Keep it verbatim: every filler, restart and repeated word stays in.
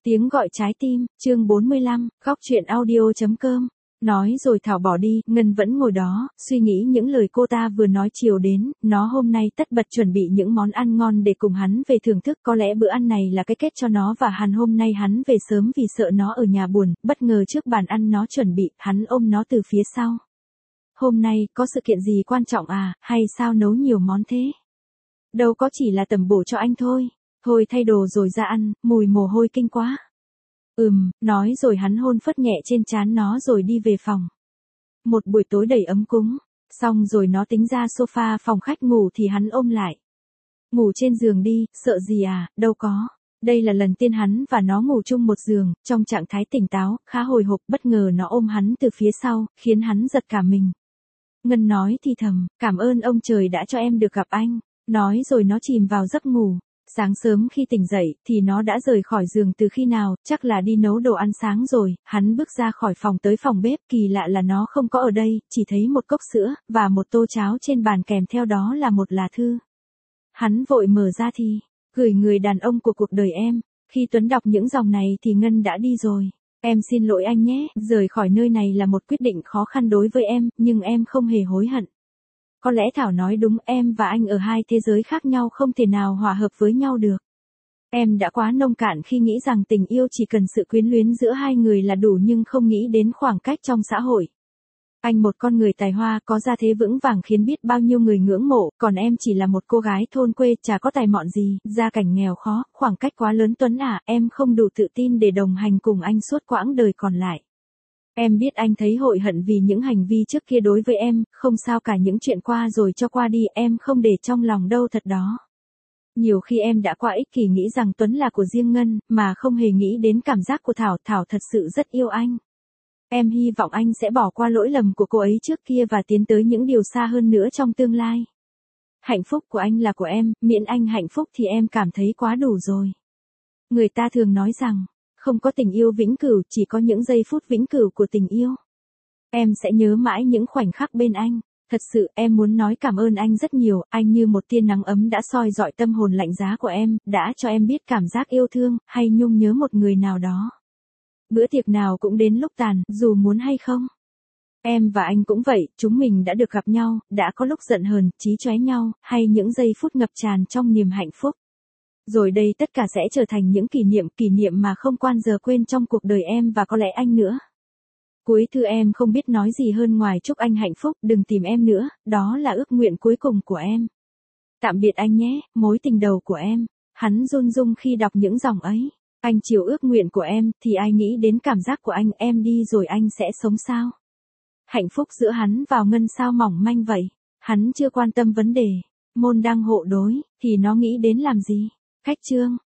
Tiếng gọi trái tim, chương bốn mươi lăm, góc truyện audio chấm com. Nói rồi Thảo bỏ đi, Ngân vẫn ngồi đó, suy nghĩ những lời cô ta vừa nói chiều đến, nó hôm nay tất bật chuẩn bị những món ăn ngon để cùng hắn về thưởng thức, có lẽ bữa ăn này là cái kết cho nó và hắn. Hôm nay hắn về sớm vì sợ nó ở nhà buồn, bất ngờ trước bàn ăn nó chuẩn bị, hắn ôm nó từ phía sau. Hôm nay, có sự kiện gì quan trọng à, hay sao nấu nhiều món thế? Đâu có, chỉ là tẩm bổ cho anh thôi. Thôi thay đồ rồi ra ăn, mùi mồ hôi kinh quá. Ừm, nói rồi hắn hôn phất nhẹ trên trán nó rồi đi về phòng. Một buổi tối đầy ấm cúng, xong rồi nó tính ra sofa phòng khách ngủ thì hắn ôm lại. Ngủ trên giường đi, sợ gì à, đâu có. Đây là lần tiên hắn và nó ngủ chung một giường, trong trạng thái tỉnh táo, khá hồi hộp, bất ngờ nó ôm hắn từ phía sau, khiến hắn giật cả mình. Ngân nói thì thầm, cảm ơn ông trời đã cho em được gặp anh. Nói rồi nó chìm vào giấc ngủ. Sáng sớm khi tỉnh dậy, thì nó đã rời khỏi giường từ khi nào, chắc là đi nấu đồ ăn sáng rồi. Hắn bước ra khỏi phòng tới phòng bếp, kỳ lạ là nó không có ở đây, chỉ thấy một cốc sữa, và một tô cháo trên bàn kèm theo đó là một lá thư. Hắn vội mở ra thì, gửi người đàn ông của cuộc đời em. Khi Tuấn đọc những dòng này thì Ngân đã đi rồi. Em xin lỗi anh nhé, rời khỏi nơi này là một quyết định khó khăn đối với em, nhưng em không hề hối hận. Có lẽ Thảo nói đúng, em và anh ở hai thế giới khác nhau không thể nào hòa hợp với nhau được. Em đã quá nông cạn khi nghĩ rằng tình yêu chỉ cần sự quyến luyến giữa hai người là đủ nhưng không nghĩ đến khoảng cách trong xã hội. Anh một con người tài hoa có gia thế vững vàng khiến biết bao nhiêu người ngưỡng mộ, còn em chỉ là một cô gái thôn quê chả có tài mọn gì, gia cảnh nghèo khó, khoảng cách quá lớn. Tuấn à, em không đủ tự tin để đồng hành cùng anh suốt quãng đời còn lại. Em biết anh thấy hối hận vì những hành vi trước kia đối với em, không sao cả, những chuyện qua rồi cho qua đi, em không để trong lòng đâu thật đó. Nhiều khi em đã quá ích kỷ nghĩ rằng Tuấn là của riêng Ngân, mà không hề nghĩ đến cảm giác của Thảo. Thảo thật sự rất yêu anh. Em hy vọng anh sẽ bỏ qua lỗi lầm của cô ấy trước kia và tiến tới những điều xa hơn nữa trong tương lai. Hạnh phúc của anh là của em, miễn anh hạnh phúc thì em cảm thấy quá đủ rồi. Người ta thường nói rằng, không có tình yêu vĩnh cửu, chỉ có những giây phút vĩnh cửu của tình yêu. Em sẽ nhớ mãi những khoảnh khắc bên anh. Thật sự, em muốn nói cảm ơn anh rất nhiều, anh như một tia nắng ấm đã soi rọi tâm hồn lạnh giá của em, đã cho em biết cảm giác yêu thương, hay nhung nhớ một người nào đó. Bữa tiệc nào cũng đến lúc tàn, dù muốn hay không. Em và anh cũng vậy, chúng mình đã được gặp nhau, đã có lúc giận hờn, chí chóe nhau, hay những giây phút ngập tràn trong niềm hạnh phúc. Rồi đây tất cả sẽ trở thành những kỷ niệm, kỷ niệm mà không quan giờ quên trong cuộc đời em và có lẽ anh nữa. Cuối thư em không biết nói gì hơn ngoài chúc anh hạnh phúc, đừng tìm em nữa, đó là ước nguyện cuối cùng của em. Tạm biệt anh nhé, mối tình đầu của em. Hắn run run khi đọc những dòng ấy. Anh chiều ước nguyện của em, thì ai nghĩ đến cảm giác của anh, em đi rồi anh sẽ sống sao? Hạnh phúc giữa hắn vào Ngân sao mỏng manh vậy? Hắn chưa quan tâm vấn đề. Môn đang hộ đối, thì nó nghĩ đến làm gì? Khách chương.